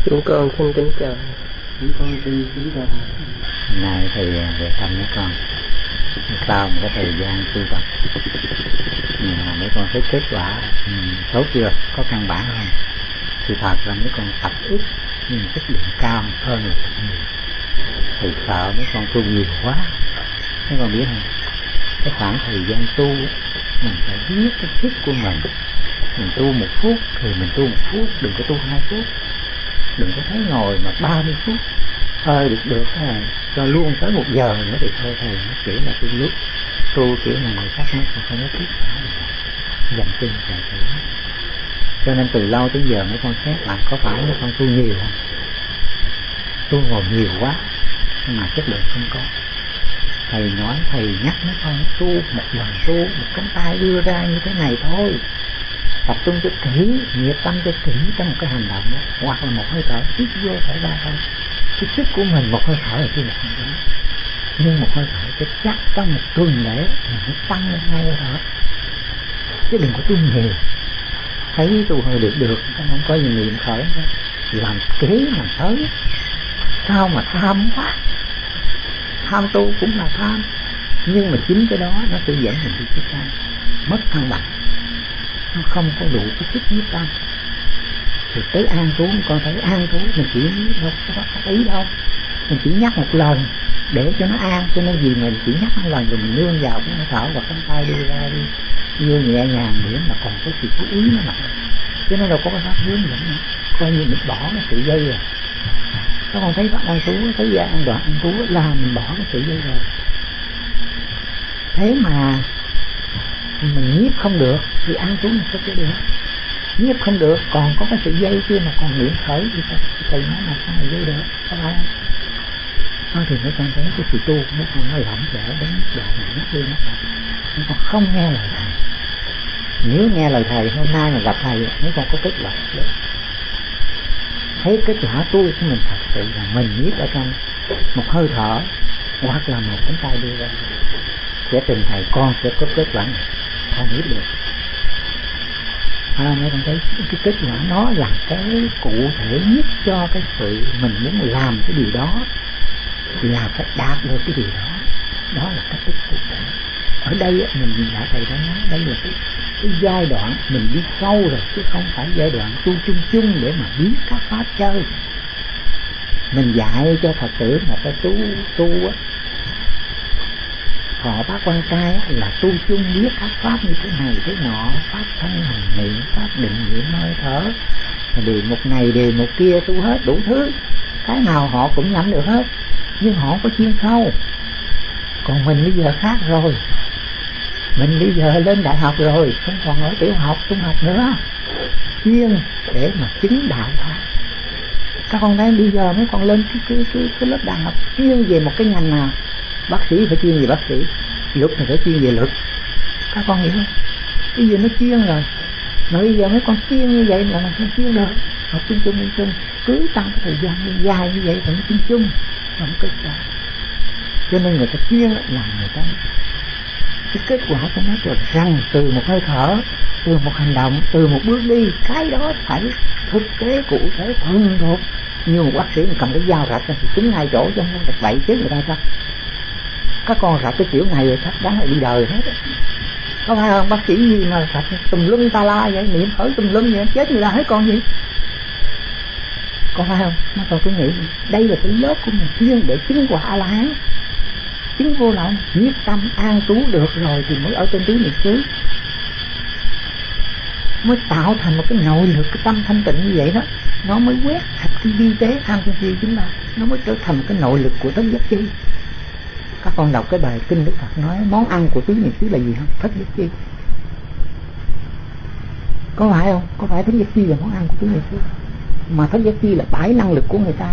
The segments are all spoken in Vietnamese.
Chúng con xin kính chào. Chúng con xin kính chào. Hôm nay thầy về thăm mấy con sau một cái thời gian tu tập, mấy con thấy kết quả tốt chưa, có căn bản không? Thì thật là mấy con tập ít nhưng chất lượng cao hơn là tập nhiều. Thầy sợ mấy con tu nhiều quá. Mấy con biết không, cái khoảng thời gian tu mình phải biết cái thích của mình tu 1 phút thì mình tu 1 phút, đừng có tu 2 phút, đừng có thấy ngồi mà 30 phút được cho luôn tới 1 giờ nữa thì thôi. Thầy nó kiểu là tu kiểu này người khác nó không có thích dành chân chạy thử. Cho nên từ lâu tới giờ mấy con xét lại có phải mấy con tu nhiều không? Tu ngồi nhiều quá mà chất lượng không có. Thầy nói, thầy nhắc mấy con tu một lần, tu một cánh tay đưa ra như thế này thôi, tập trung cho kỹ, nhiệt tâm cho kỹ trong một cái hành động đó, hoặc là một hơi thở hít vô thở ra thôi. Cái sức của mình một hơi thở là chưa một hơi thở, nhưng một hơi thở cho chắc trong một tuần lễ thì nó tăng lên 2 hơi thở, chứ đừng có tu nhiều. Thấy tu hơi được không có gì niệm khởi nữa. Làm kỹ làm tới sao mà tham quá. Tham tu cũng là tham, nhưng mà chính cái đó nó sẽ dẫn mình đi cái tham, mất thăng bằng, nó không có đủ cái sức nhiếp tâm. Thì tới an trú, con thấy an trú mình chỉ đâu có phát ý đâu, mình chỉ nhắc một lần để cho nó an. Cho nên vì mình chỉ nhắc một lần rồi mình nương vào cái hơi thở và cánh tay đi ra đi vô nhẹ nhàng để mà còn có sự chú ý nó nặng, chứ nó đâu có pháp hướng dẫn nữa. Coi như mình bỏ cái sự dây rồi. Các con thấy an trú, thấy ra an đoạn an trú là mình bỏ cái sự dây rồi. Thế mà mình nhiếp không được thì an trú mình sẽ cái được. Nhiếp không được, còn có cái sự dây kia mà còn niệm khởi thì thầy nói là sao mà dây được, có phải không? Thôi thì mấy con thấy cái sự tu của mấy con nó lỏng lẻo đến đoạn nó kia nó mấy con không nghe lời thầy. Nếu nghe lời thầy hôm nay mà gặp thầy mấy con có kết quả được. Thấy kết quả tu của mình thật sự là mình nhiếp ở trong một hơi thở hoặc là một cánh tay đưa ra, sẽ trình thầy con sẽ có kết quả này, con nhiếp được. Mấy con thấy cái kết quả nó là cái cụ thể nhất cho cái sự mình muốn làm cái điều đó, là phải đạt được cái điều đó. Đó là cách thức cụ thể. Ở đây mình nhìn lại thầy đã nói đây là cái giai đoạn mình đi sâu rồi, chứ không phải giai đoạn tu chung chung để mà biết các pháp chơi. Mình dạy cho Phật tử mà ta tu họ bác quan trai là tu chung biết các pháp như thế này thế nọ, pháp thân hành niệm, pháp định niệm hơi thở, đề mục này đề mục kia tu hết đủ thứ, cái nào họ cũng nắm được hết, nhưng họ có chuyên sâu. Còn mình bây giờ khác rồi, mình bây giờ lên đại học rồi, không còn ở tiểu học trung học nữa, chuyên để mà chứng đạo pháp. Các con thấy bây giờ mấy con lên cái lớp đại học chuyên về một cái ngành nào, bác sĩ phải chuyên về bác sĩ, luật thì phải chuyên về luật. Các con hiểu không? Bây giờ nó chuyên rồi, mà bây giờ mấy con chuyên như vậy là không chuyên được. Học chung cứ tăng cái thời gian dài như vậy vẫn chung không kết quả. Cho nên người ta chuyên là người ta cái kết quả của nó là rằng từ một hơi thở, từ một hành động, từ một bước đi, cái đó phải thực tế cụ thể thuần thuộc. Như một bác sĩ mình cầm cái dao rạch thì trúng ngay chỗ chứ không được bậy chứ người ta sao? Các con rạch cái kiểu này rồi chắc đáng là đi đời hết. Có phải không? Bác sĩ gì mà rạch tùm lum ta la vậy, niệm khởi tùm lum vậy, chết người ta hết con gì? Có phải không? Nó còn cứ nghĩ đây là cái lớp của mình chuyên để chứng quả A-la-hán, chứng vô lậu, nhiếp tâm an trú được rồi thì mới ở trên tứ niệm xứ, mới tạo thành một cái nội lực, cái tâm thanh tịnh như vậy đó, nó mới quét sạch cái vi tế tham sân si chúng ta, nó mới trở thành cái nội lực của thất giác chi. Các con đọc cái bài kinh Đức Phật nói món ăn của tứ niệm xứ là gì không? Thất giác chi. Có phải không? Có phải thất giác chi là món ăn của tứ niệm xứ? Mà thất giác chi là 7 năng lực của người ta,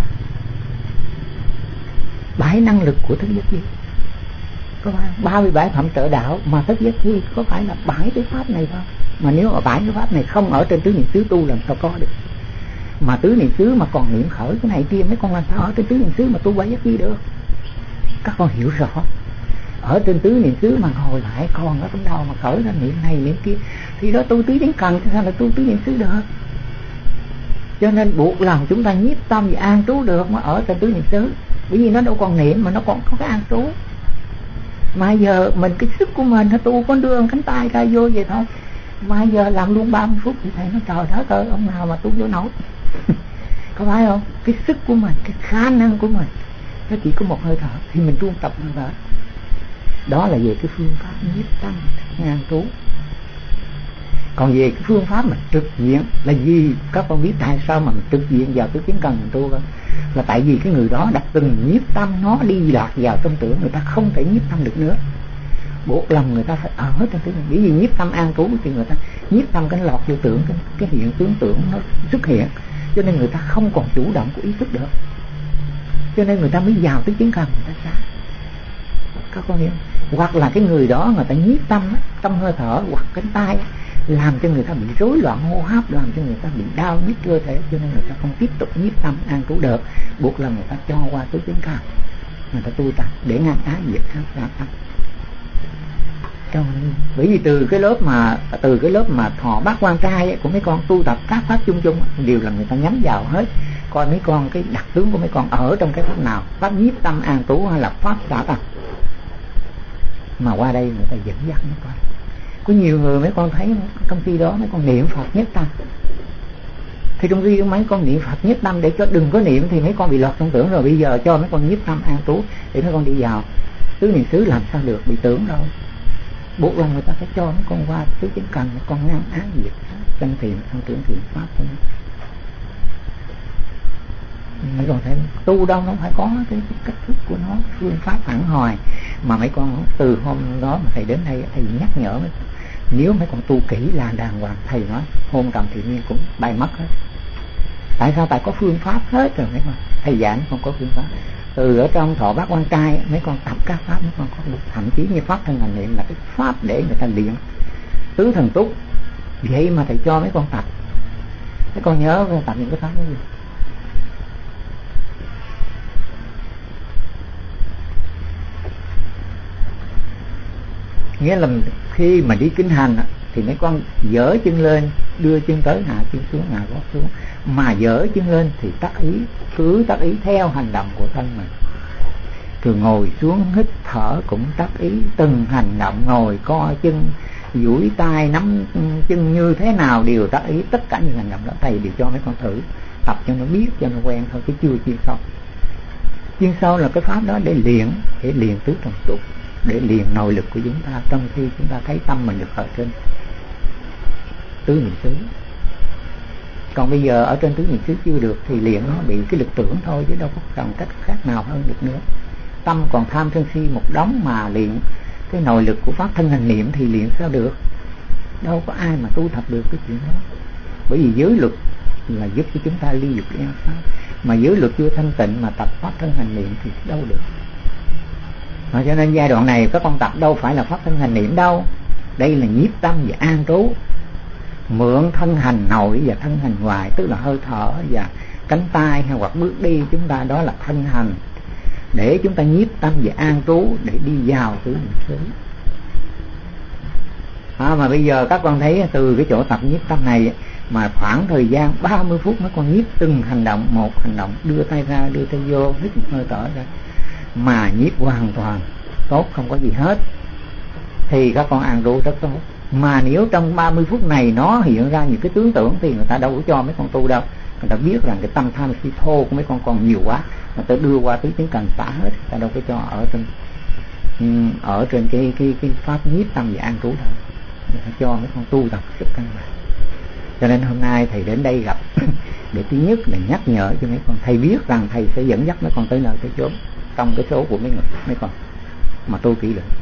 7 năng lực của thất giác chi. Có phải 37 phẩm trợ đạo mà thất giác chi có phải là 7 cái pháp này không? Mà nếu mà 7 cái pháp này không ở trên tứ niệm xứ tu làm sao có được? Mà tứ niệm xứ mà còn niệm khởi cái này kia mấy con làm sao ở trên tứ niệm xứ mà tu 7 giác chi được? Các con hiểu rõ, ở trên tứ niệm xứ mà ngồi lại còn ở trong đầu mà khởi ra niệm này niệm kia thì đó tu tứ chánh cần, sao là tu tứ niệm xứ được? Cho nên buộc lòng chúng ta nhiếp tâm và an trú được mới ở trên tứ niệm xứ. Bởi vì nó đâu còn niệm mà nó còn có cái an trú. Mà giờ mình cái sức của mình, nó tu con đưa cánh tay ra vô vậy thôi. Mà giờ làm luôn 30 phút thì thầy nói trời đất ơi, ông nào mà tu vô nổi. Có phải không? Cái sức của mình, cái khả năng của mình nó chỉ có một hơi thở thì mình tu tập hơi thở. Đó là về cái phương pháp nhiếp tâm an trú. Còn về cái phương pháp mà trực diện là gì? Các con biết tại sao mà mình trực diện vào tứ kiến cần mình tu không? Là tại vì cái người đó đã từng nhiếp tâm nó đi lạc vào tâm tưởng, người ta không thể nhiếp tâm được nữa. Buộc lòng người ta phải ở trong cái, bởi vì nhiếp tâm an trú thì người ta nhiếp tâm cái lọt vô tưởng, cái hiện tướng tưởng nó xuất hiện, cho nên người ta không còn chủ động của ý thức được. Cho nên người ta mới vào tứ kiến cần người ta xa. Các con hiểu? Hoặc là cái người đó người ta nhiếp tâm trong hơi thở hoặc cánh tay làm cho người ta bị rối loạn hô hấp, làm cho người ta bị đau nhức cơ thể, cho nên người ta không tiếp tục nhiếp tâm an trú được, buộc là người ta cho qua tứ kiến cần, người ta tu tập để ngăn ái diệt ác tâm. Bởi vì từ cái lớp mà thọ bát quan trai của mấy con tu tập các pháp chung chung đều là người ta nhắm vào hết, coi mấy con cái đặc tướng của mấy con ở trong cái pháp nào, pháp nhiếp tâm an trú hay là pháp xả tâm. Mà qua đây người ta dẫn dắt mấy con. Có nhiều người mấy con thấy trong khi đó mấy con niệm Phật nhất tâm, thì trong khi mấy con niệm Phật nhất tâm để cho đừng có niệm thì mấy con bị lọt trong tưởng rồi. Bây giờ cho mấy con nhiếp tâm an trú để mấy con đi vào tứ niệm xứ làm sao được, bị tưởng đâu. Buộc lòng người ta phải cho mấy con qua tứ kiến cần, mấy con ngăn ái diệt chân thiện thân tưởng thiện pháp thôi. Mấy con thấy tu đâu nó phải có cái cách thức của nó, phương pháp hẳn hòi. Mà mấy con từ hôm đó mà thầy đến đây thầy nhắc nhở mấy con, nếu mấy con tu kỹ là đàng hoàng, thầy nói hôn trầm thì nhiên cũng bay mất hết. Tại sao? Tại có phương pháp hết rồi mấy con. Thầy giảng không có phương pháp. Từ ở trong thọ bát quan trai mấy con tập các pháp mấy con có được, thậm chí như pháp thân hành niệm là cái pháp để người ta luyện tứ thần túc. Vậy mà thầy cho mấy con tập. Mấy con nhớ tập những cái pháp đó gì? Nghĩa là khi mà đi kinh hành thì mấy con dỡ chân lên, đưa chân tới, hạ chân xuống, hạ gót xuống. Mà dỡ chân lên thì cứ tác ý theo hành động của thân mình. Rồi ngồi xuống hít thở cũng tác ý từng hành động, ngồi co chân, duỗi tay, nắm chân như thế nào đều tác ý tất cả những hành động đó. Thầy đều cho mấy con thử tập cho nó biết, cho nó quen thôi, chứ chưa chuyên sâu. Chuyên sâu là cái pháp đó để luyện tứ thần túc, để luyện nội lực của chúng ta trong khi chúng ta thấy tâm mình được ở trên tứ niệm xứ. Còn bây giờ ở trên tứ niệm xứ chưa được thì luyện nó bị cái lực tưởng thôi, chứ đâu có còn cách khác nào hơn được nữa. Tâm còn tham sân si một đống mà luyện cái nội lực của pháp thân hành niệm thì luyện sao được? Đâu có ai mà tu tập được cái chuyện đó. Bởi vì giới luật là giúp cho chúng ta ly dục ly ác pháp, mà giới luật chưa thanh tịnh mà tập pháp thân hành niệm thì đâu được. Cho nên giai đoạn này các con tập đâu phải là pháp thân hành niệm đâu, đây là nhiếp tâm và an trú, mượn thân hành nội và thân hành ngoài, tức là hơi thở và cánh tay hay hoặc bước đi chúng ta, đó là thân hành, để chúng ta nhiếp tâm và an trú để đi vào tứ niệm xứ. Mà bây giờ các con thấy từ cái chỗ tập nhiếp tâm này mà khoảng thời gian 30 phút mấy con nhiếp từng hành động, một hành động, đưa tay ra, đưa tay vô, hít một hơi thở ra, mà nhiếp hoàn toàn tốt, không có gì hết, thì các con an trú rất tốt. Mà nếu trong 30 phút này nó hiện ra những cái tướng tưởng thì người ta đâu có cho mấy con tu đâu. Người ta biết rằng cái tâm tham si thô của mấy con còn nhiều quá, người ta đưa qua tứ kiến cần xả hết, người ta đâu có cho ở trên cái pháp nhiếp tâm và an trú đâu. Người ta cho mấy con tu tập rất căn bản. Cho nên hôm nay thầy đến đây gặp để thứ nhất là nhắc nhở cho mấy con. Thầy biết rằng thầy sẽ dẫn dắt mấy con tới nơi tới chốn trong cái số của mấy con mà tu kỹ lưỡng.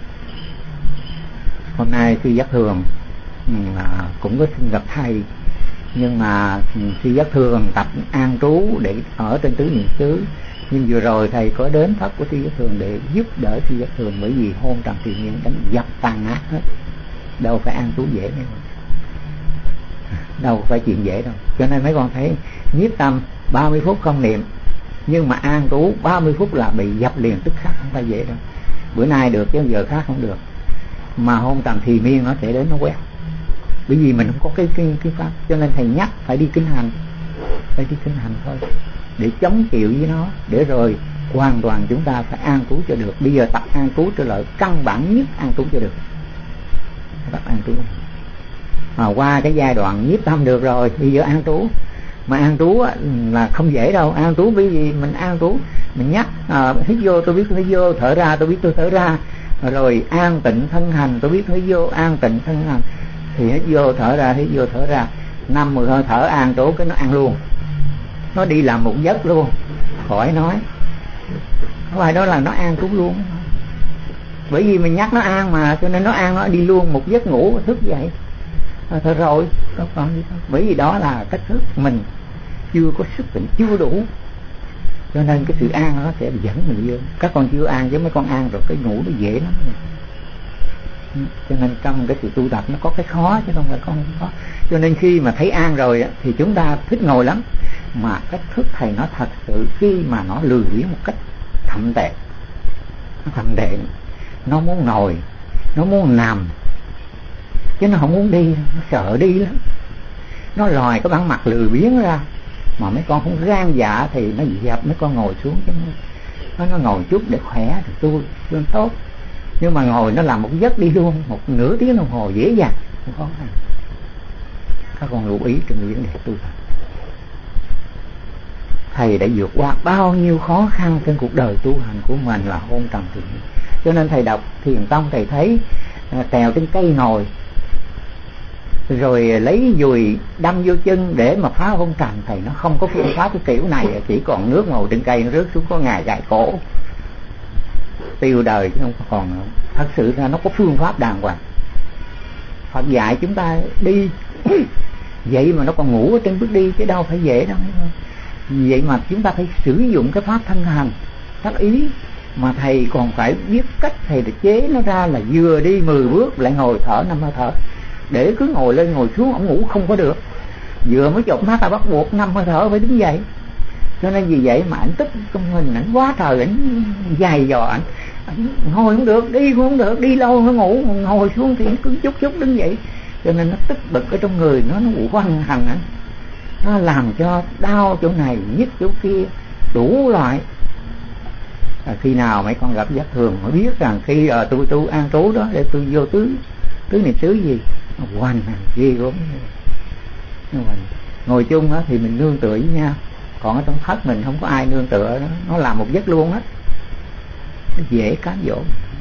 Hôm nay sư Giác Thường cũng có xin gặp thầy, nhưng mà sư Giác Thường tập an trú để ở trên tứ niệm xứ. Nhưng vừa rồi thầy có đến pháp của sư Giác Thường để giúp đỡ sư Giác Thường, bởi vì hôn trầm thì nhiên đánh dập tàn ác hết, đâu phải an trú dễ đâu, đâu phải chuyện dễ đâu. Cho nên mấy con thấy nhiếp tâm 30 phút không niệm, nhưng mà an trú 30 phút là bị dập liền tức khắc, không phải dễ đâu. Bữa nay được chứ giờ khác không được. Mà hôn trầm thì miên nó sẽ đến nó quét, bởi vì mình không có cái pháp. Cho nên thầy nhắc phải đi kinh hành, phải đi kinh hành thôi, để chống chịu với nó, để rồi hoàn toàn chúng ta phải an trú cho được. Bây giờ tập an trú trở lại căn bản nhất, an trú cho được, tập an trú. Qua cái giai đoạn nhiếp tâm được rồi, bây giờ an trú. Mà an trú là không dễ đâu. An trú bởi vì mình an trú, mình nhắc hít vô tôi biết tôi hít vô, thở ra tôi biết tôi thở ra, rồi an tịnh thân hành tôi biết hít vô, an tịnh thân hành, thì hít vô thở ra, hít vô thở ra, 5-10 hơi thở an trú cái nó ăn luôn, nó đi làm một giấc luôn, khỏi nói. Ngoài đó là nó an trú luôn, bởi vì mình nhắc nó an mà, cho nên nó an, nó đi luôn một giấc ngủ, thức dậy thôi rồi, đâu còn gì đâu. Bởi vì đó là cách thức mình chưa có sức tỉnh, chưa đủ, cho nên cái sự an nó sẽ dẫn mình vô. Các con chưa an chứ mấy con an rồi cái ngủ nó dễ lắm. Cho nên trong cái sự tu tập nó có cái khó chứ không phải con không khó. Cho nên khi mà thấy an rồi thì chúng ta thích ngồi lắm, mà cách thức thầy nó thật sự khi mà nó lười biếng một cách thậm tệ, nó thậm tệ, nó muốn ngồi, nó muốn nằm chứ nó không muốn đi, nó sợ đi lắm, nó lòi cái bản mặt lười biếng ra. Mà mấy con không gan dạ thì nó dẹp mấy con ngồi xuống chứ nó ngồi chút để khỏe thì tu luôn tốt. Nhưng mà ngồi nó làm một giấc đi luôn, một nửa tiếng đồng hồ dễ dàng, không khó khăn. Các con lưu ý trong vấn đề tu tập. Thầy đã vượt qua bao nhiêu khó khăn trên cuộc đời tu hành của mình là hôn trầm thiền. Cho nên thầy đọc Thiền Tông, thầy thấy trèo trên cây ngồi, rồi lấy dùi đâm vô chân để mà phá hôn trầm. Thầy nó không có phương pháp cái kiểu này, chỉ còn nước ngồi trên cây nó rớt xuống có ngài gài cổ tiêu đời chứ không còn. Thật sự ra nó có phương pháp đàng hoàng. Phật dạy chúng ta đi vậy mà nó còn ngủ ở trên bước đi chứ đâu phải dễ đâu. Vậy mà chúng ta phải sử dụng cái pháp thân hành tác ý, mà thầy còn phải biết cách thầy để chế nó ra là vừa đi 10 bước lại ngồi thở 5 hơi thở, để cứ ngồi lên ngồi xuống ổng ngủ không có được. Vừa mới chợp mắt là bắt buộc 5 hơi thở phải đứng dậy. Cho nên vì vậy mà ảnh tức trong mình, ảnh quá trời, ảnh dài dò, ảnh ngồi không được, đi cũng không được, đi lâu nó ngủ, ngồi xuống thì cứ chút chút đứng dậy. Cho nên nó tức bực ở trong người, nó quằn hành ảnh, nó làm cho đau chỗ này nhức chỗ kia đủ loại. Khi nào mấy con gặp giác thường mới biết rằng khi tôi tu an trú đó để tôi vô tứ niệm xứ gì hoành hành ghê gớm. Ngồi chung á thì mình nương tựa với nhau, còn ở trong thất mình không có ai nương tựa đó, nó làm một giấc luôn á, nó dễ cám dỗ.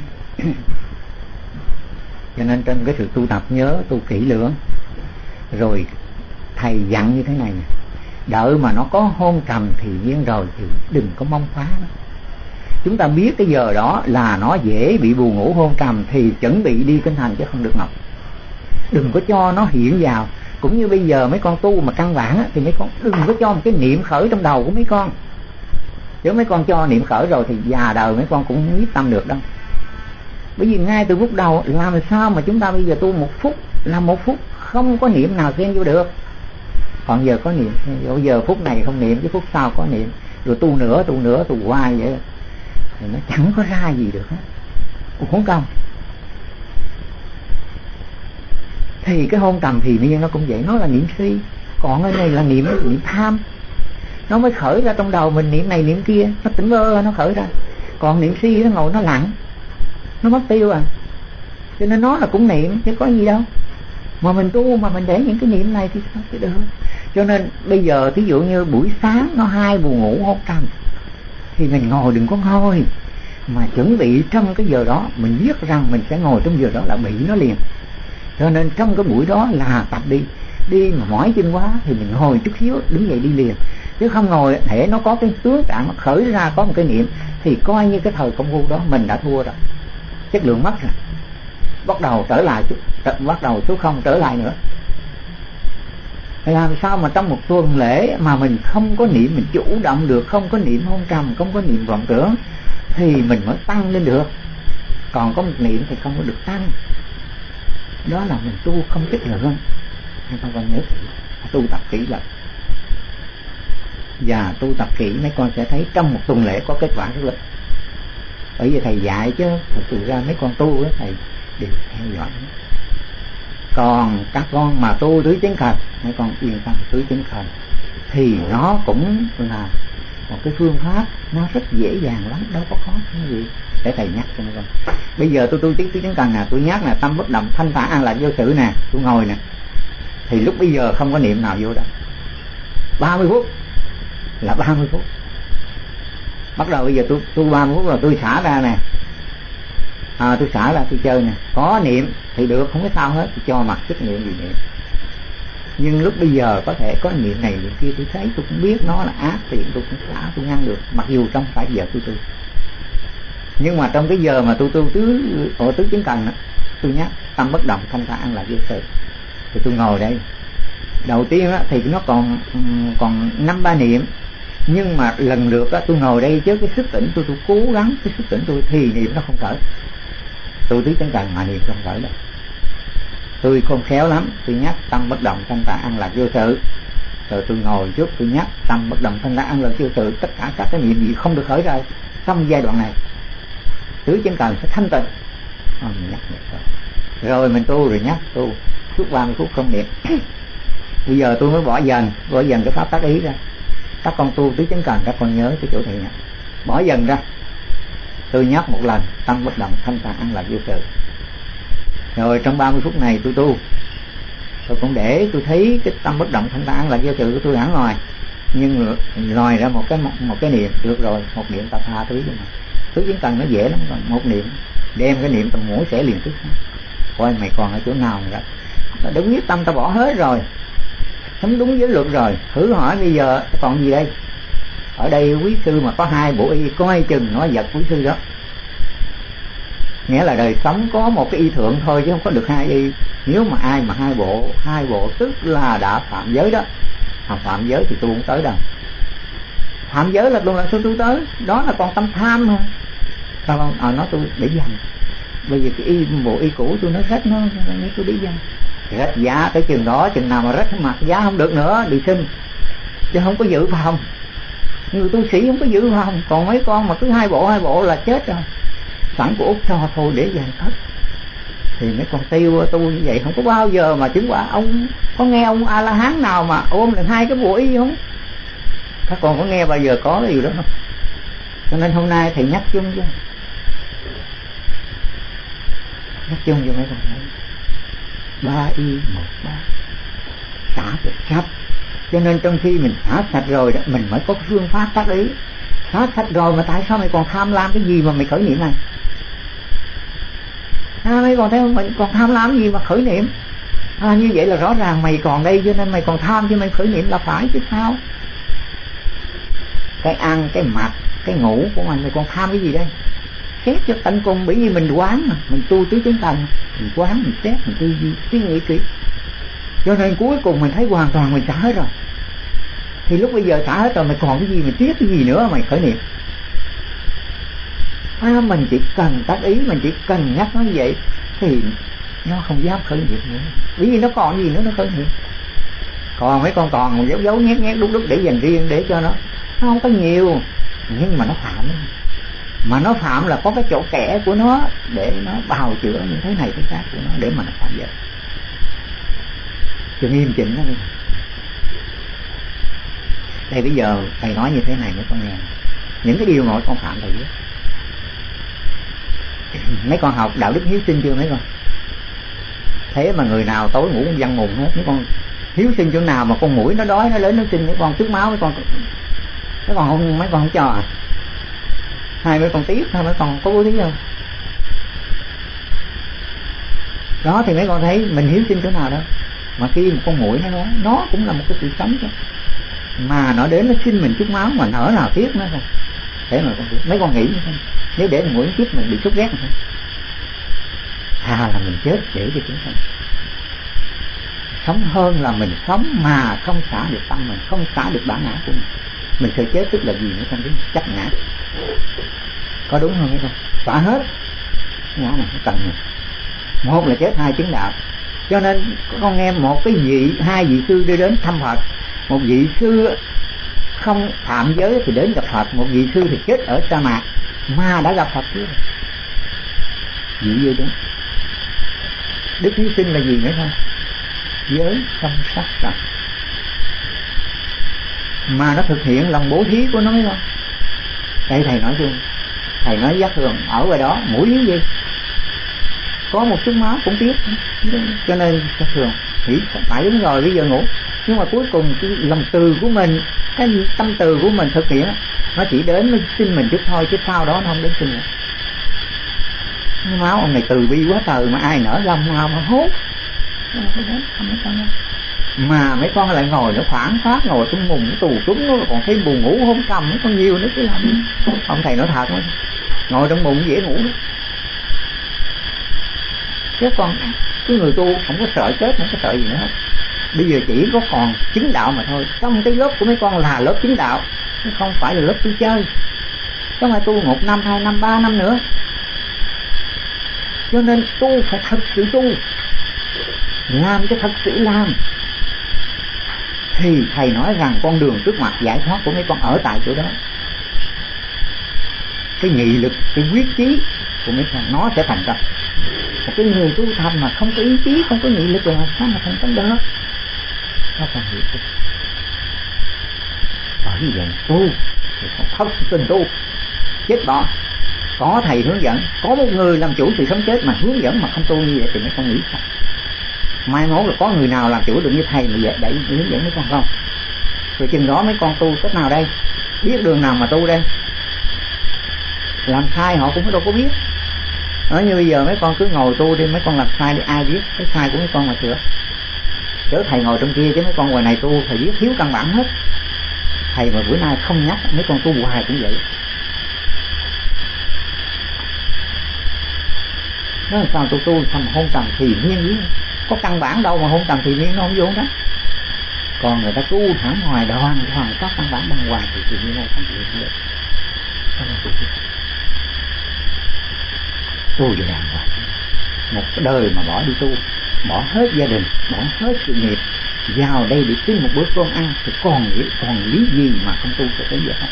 Cho nên trên cái sự tu tập nhớ tu kỹ lưỡng. Rồi thầy dặn như thế này nè, đợi mà nó có hôn trầm thì nhiên rồi thì đừng có mong phá nó. Chúng ta biết cái giờ đó là nó dễ bị buồn ngủ hôn trầm thì chuẩn bị đi kinh hành chứ không được ngọc. Đừng có cho nó hiện vào. Cũng như bây giờ mấy con tu mà căn bản thì mấy con đừng có cho một cái niệm khởi trong đầu của mấy con. Nếu mấy con cho niệm khởi rồi thì già đời mấy con cũng không quyết tâm được đâu. Bởi vì ngay từ phút đầu làm sao mà chúng ta bây giờ tu 1 phút là 1 phút không có niệm nào xen vô được. Còn giờ có niệm, giờ phút này không niệm, cái phút sau có niệm, rồi tu nữa tu hoài vậy thì nó chẳng có ra gì được hết, không công. Thì cái hôn trầm thì nhiên nó cũng vậy, nó là niệm si, còn cái này là niệm tham, nó mới khởi ra trong đầu mình niệm này niệm kia, nó tỉnh bơ nó khởi ra. Còn niệm si nó ngồi nó lặng, nó mất tiêu à. Cho nên nó là cũng niệm chứ có gì đâu. Mà mình tu mà mình để những cái niệm này thì sao chứ được. Cho nên bây giờ thí dụ như buổi sáng nó 2 buồn ngủ hôn trầm thì mình ngồi đừng có ngồi, mà chuẩn bị trong cái giờ đó mình biết rằng mình sẽ ngồi trong giờ đó là bị nó liền. Cho nên trong cái buổi đó là tập đi mà mỏi chân quá thì mình ngồi chút xíu đứng dậy đi liền, chứ không ngồi thể nó có cái tướng trạng khởi ra có một cái niệm thì coi như cái thời công phu đó mình đã thua rồi, chất lượng mất rồi. Bắt đầu trở lại bắt đầu số không trở lại nữa. Làm sao mà trong một tuần lễ mà mình không có niệm, mình chủ động được, không có niệm hôn trầm, không có niệm vọng tưởng thì mình mới tăng lên được. Còn có một niệm thì không có được tăng. Đó là mình tu không chất lượng. Nên con nhớ tu tập kỹ lắm. Và tu tập kỹ mấy con sẽ thấy trong một tuần lễ có kết quả rất lớn. Bởi vì thầy dạy chứ thật sự ra mấy con tu đó, thầy đều theo dõi. Còn các con mà tu tứ chánh cần, mấy con yên tâm tứ chánh cần thì nó cũng là một cái phương pháp nó rất dễ dàng lắm, đâu có khó cái gì. Để thầy nhắc cho con. Bây giờ tôi tứ chánh cần nè, tôi nhắc là tâm bất động thanh thản an lạc vô sự nè, tôi ngồi nè, thì lúc bây giờ không có niệm nào vô đó. 30 phút là 30 phút. Bắt đầu bây giờ tôi 30 phút là tôi xả ra nè, tôi xả ra tôi chơi nè, có niệm thì được, không có sao hết, tôi cho mặc sức niệm gì niệm. Nhưng lúc bây giờ có thể có niệm này niệm kia, tôi thấy tôi cũng biết nó là ác thì tôi cũng xả, tôi ngăn được, mặc dù trong phải giờ tôi tu. Nhưng mà trong cái giờ mà tôi tu tứ chánh cần đó, tôi nhắc tâm bất động thanh thản là vô sự, thì tôi ngồi đây. Đầu tiên á thì nó còn 5-3 niệm, nhưng mà lần lượt á tôi ngồi đây chứ cái sức tỉnh tôi cố gắng cái sức tỉnh tôi thì niệm nó không khởi. Tôi tứ chánh cần mà niệm không khởi đâu. Tôi không khéo lắm, tôi nhắc tâm bất động thanh thản an lạc vô sự, rồi tôi ngồi trước tôi nhắc tâm bất động thanh thản an lạc vô sự, tất cả các cái niệm gì không được khởi ra. Trong giai đoạn này tứ chánh cần sẽ thanh tịnh, mình nhắc rồi mình tu, rồi nhắc tu suốt 30 phút không niệm. Bây giờ tôi mới bỏ dần cái pháp tác ý ra. Các con tu tứ chánh cần, các con nhớ cái chỗ này nha, bỏ dần ra. Tôi nhắc một lần tâm bất động thanh thản an lạc vô sự, rồi trong 30 phút này tôi tu, tôi cũng để tôi thấy cái tâm bất động thanh thản an lạc vô sự của tôi hẳn ngoài, nhưng lòi ra một cái niệm được rồi, một niệm tập tha thứ. Nhưng mà tứ chánh cần nó dễ lắm, một niệm đem cái niệm tầm mũi sẽ liền tức. Coi mày còn ở chỗ nào nữa, đã quyết tâm ta bỏ hết rồi, sống đúng giới luật rồi, thử hỏi bây giờ còn gì đây. Ở đây quý sư mà có 2 bộ y, coi chừng nó giật quý sư đó. Nghĩa là đời sống có một cái y thượng thôi chứ không có được 2 y. Nếu mà ai mà 2 bộ tức là đã phạm giới đó. Phạm giới thì tôi không tới đâu. Phạm giới là tôi tới, đó là còn tâm tham thôi. Sao không? Nó tôi để dành. Bây giờ cái bộ y cũ tôi nó rách nó tôi để dành. Rách giá tới chừng đó, chừng nào mà rách mặt giá không được nữa đi xin, chứ không có giữ phòng. Người tu sĩ không có giữ phòng. Còn mấy con mà cứ 2 bộ là chết rồi. Sẵn của Út cho thôi để dành hết. Thì mấy con tiêu tu như vậy không có bao giờ mà chứng quả. Ông có nghe ông A La Hán nào mà ôm được 2 cái bộ y không? Các con có nghe bao giờ có cái điều đó không? Cho nên hôm nay thầy nhắc chung cho mấy con thấy 3 y 1 3 xả được sạch. Cho nên trong khi mình xả sạch rồi đó, mình mới có phương pháp tác ý. Xả sạch rồi mà tại sao mày còn tham lam cái gì mà mày khởi niệm này? Mày còn thấy không? Mày còn tham lam gì mà khởi niệm? Như vậy là rõ ràng mày còn đây, cho nên mày còn tham chứ mày khởi niệm là phải chứ sao? Cái ăn, cái mặc, cái ngủ của mày còn tham cái gì đây? Xét cho tận cùng, bởi vì mình quán mà, mình tu tứ chánh cần, mình quán, mình xét, mình tư duy, suy nghĩ kỹ. Cho nên cuối cùng mình thấy hoàn toàn mình xả hết rồi. Thì lúc bây giờ xả hết rồi, mày còn cái gì, mày tiếc cái gì nữa mày khởi niệm? Mình chỉ cần tác ý, mình chỉ cần nhắc nó như vậy thì nó không dám khởi niệm nữa. Bởi vì nó còn gì nữa nó khởi niệm. Còn mấy con còn giấu nhét đúc để dành riêng để cho nó không có nhiều, nhưng mà nó phạm. Mà nó phạm là có cái chỗ kẽ của nó để nó bào chữa những thế này thế khác của nó để mà nó phạm vậy. Cho nghiêm chỉnh đó. Đây bây giờ thầy nói như thế này mấy con nghe. Những cái điều mà con phạm thầy biết. Mấy con học đạo đức hiếu sinh chưa mấy con? Thế mà người nào tối ngủ con văn mùng hết. Mấy con hiếu sinh chỗ nào mà con mũi nó đói nó lớn nó sinh, mấy con trước máu mấy con không cho à? Hai mấy con tiếc thôi, mấy con có bố thí không? Đó thì mấy con thấy mình hiếu sinh chỗ nào đâu. Mà khi một con muỗi nó cũng là một cái sự sống thôi, mà nó đến nó xin mình chút máu mà nỡ nào tiếc nó không? Thế mà mấy con nghĩ như thế, nếu để muỗi tiếp mình bị sốt rét không? Thà là mình chết để cho chúng sanh sống hơn là mình sống mà không xả được tâm mình, không xả được bản ngã của mình sợ chết tức là gì nữa không biết, chắc ngã. Có đúng không mấy con? Xả hết ngã này không cần nữa. Một là chết, hai chứng đạo. Cho nên con nghe một cái vị, 2 vị sư đi đến thăm Phật. Một vị sư không phạm giới thì đến gặp Phật, một vị sư thì chết ở sa mạc mà đã gặp Phật trước. Vị vô đúng. Đức hiếu sinh là gì nữa không? Giới không sát sạch. mà nó thực hiện lòng bố thí của nó mấy con. Đây thầy nói chung, thầy nói giác thường ở ngoài đó mũi lý gì có một chút máu cũng tiếc, cho nên giác thường nghĩ phải đúng rồi bây giờ ngủ. Nhưng mà cuối cùng cái lòng từ của mình, cái tâm từ của mình thực hiện nó chỉ đến nó xin mình chút thôi, chứ sau đó nó không đến xin nữa. Máu ông này từ bi quá trời mà ai nở lòng nào mà hốt. Mà mấy con lại ngồi nó phản phát, ngồi trong mùng tù túng, nó còn thêm buồn ngủ không cầm, nó còn nhiều nữa chứ làm. Ông thầy nói thật đó, ngồi trong mùng dễ ngủ đó. Chứ còn cái người tu không có sợ chết, không có sợ gì nữa hết. Bây giờ chỉ có còn chứng đạo mà thôi. Trong cái lớp của mấy con là lớp chứng đạo, chứ không phải là lớp tu chơi. Chứ mà tu 1 năm, 2 năm, 3 năm nữa. Cho nên tu phải thật sự tu, làm cho thật sự làm. Thì thầy nói rằng con đường trước mặt giải thoát của mấy con ở tại chỗ đó. Cái nghị lực, cái quyết chí của mấy con nó sẽ thành công. Một cái người tu thành mà không có ý chí, không có nghị lực là sao mà thành công được? Nó còn hiểu được. Bởi vậy tu thì phải thật tình tu, chết bỏ. Có thầy hướng dẫn, có một người làm chủ sự sống chết mà hướng dẫn mà không tu như vậy thì mấy con nghĩ sao? Mai mốt là có người nào làm chủ được như thầy mà vậy đẩy hướng dẫn mấy con không? Rồi chừng đó mấy con tu cách nào đây? Biết đường nào mà tu đây? Làm sai họ cũng đâu có biết. Nói như bây giờ mấy con cứ ngồi tu đi, mấy con làm sai đi, ai biết cái sai của mấy con mà sửa? Chớ thầy ngồi trong kia chứ mấy con ngoài này tu thầy biết thiếu căn bản hết. Thầy mà bữa nay không nhắc mấy con tu hoài cũng vậy. Nói làm sao tu xong hôn trầm thì nhiên với có căn bản đâu mà hôn trầm thì nhiên nó không vô đó. Còn người ta tu thẳng ngoài hoàn các căn bản đàng hoàng thì tự nhiên nó thành chuyện như vậy. Tu về đàng hoàng. Một cái đời mà bỏ đi tu, bỏ hết gia đình, bỏ hết sự nghiệp, vào đây để xin một bữa cơm ăn thì còn lý gì mà không tu cho tới giờ hết.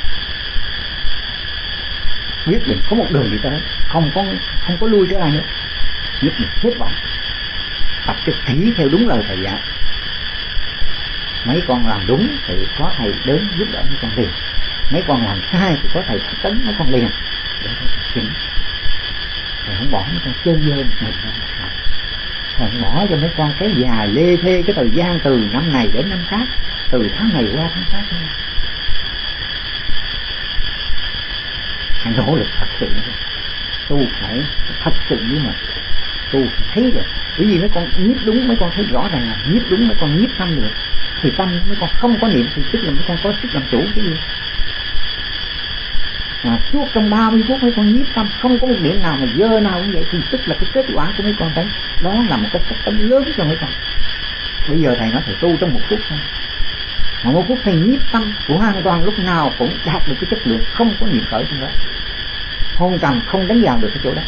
Quyết định có một đường đi tới, không có lui trở lại nữa. Quyết định hết vọng, tập cho kỹ theo đúng lời thầy dạy. Mấy con làm đúng thì có thầy đến giúp đỡ mấy con liền. Mấy con làm sai thì có thầy tấn mấy con liền để chỉnh. Thầy không bỏ mấy con chơi dơ một mình. Thầy bỏ cho mấy con cái già lê thê cái thời gian từ năm này đến năm khác, từ tháng này qua tháng khác. Hãy nỗ lực thật sự. Tu phải thật sự với mình. Tu phải thấy được. Bởi vì mấy con nhiếp đúng, mấy con thấy rõ ràng là nhiếp đúng, mấy con nhiếp tâm được. Thì tâm mấy con không có niệm thì tức là mấy con có sức làm chủ cái gì. Mà suốt trong 30 phút mấy con nhiếp tâm, không có một điểm nào mà dơ nào cũng vậy, thì tức là cái kết quả của mấy con thấy. Đó là một cái sắc tâm lớn cho mấy con. Bây giờ thầy nói thầy tu trong 1 phút thôi. Mà 1 phút thầy nhiếp tâm hoàn toàn lúc nào cũng đạt được cái chất lượng, không có niệm khởi trong đó. Hôn trầm không đánh vào được cái chỗ đó.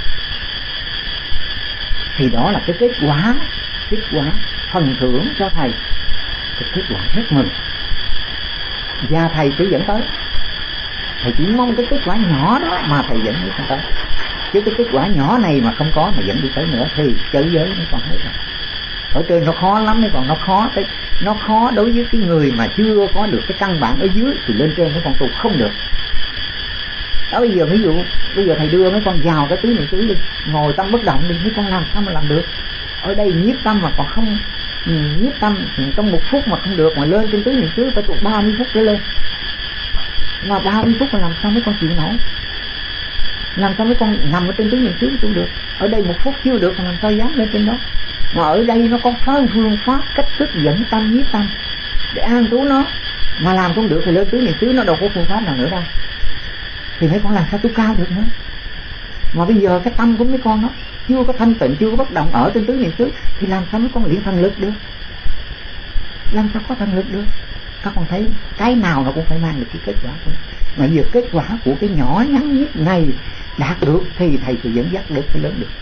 Thì đó là cái kết quả phần thưởng cho thầy, cái kết quả hết mừng. Và thầy chỉ dẫn tới, thầy chỉ mong cái kết quả nhỏ đó mà thầy dẫn đi tới. Chứ cái kết quả nhỏ này mà không có mà dẫn đi tới nữa thì chớ giới mấy con hết rồi. Ở trên nó khó lắm mấy con, nó khó đối với cái người mà chưa có được cái căn bản ở dưới thì lên trên mấy con tu không được. Đó bây giờ ví dụ bây giờ thầy đưa mấy con vào cái tứ niệm xứ đi, ngồi tâm bất động đi, mấy con làm sao mà làm được? Ở đây nhiếp tâm mà còn không nhiếp tâm trong 1 phút mà không được, mà lên trên tứ niệm xứ phải tụ 30 phút trở lên. Mà 30 phút mà làm sao mấy con chịu nổi? Làm sao mấy con nằm ở trên tứ niệm xứ tu được? Ở đây 1 phút chưa được mà làm sao dám lên trên đó? Mà ở đây nó có phương pháp cách thức dẫn tâm nhiếp tâm để an trú nó, mà làm không được thì lên tứ niệm xứ nó đâu có phương pháp nào nữa đâu. Thì mấy con làm sao tu cao được nữa? Mà bây giờ cái tâm của mấy con nó chưa có thanh tịnh, chưa có bất động ở trên tứ niệm xứ thì làm sao mấy con luyện thần lực được? Làm sao có thần lực được? Các con thấy cái nào nó cũng phải mang được cái kết quả của nó. Mà giờ kết quả của cái nhỏ nhắn nhất này đạt được thì thầy sẽ dẫn dắt được cái lớn được.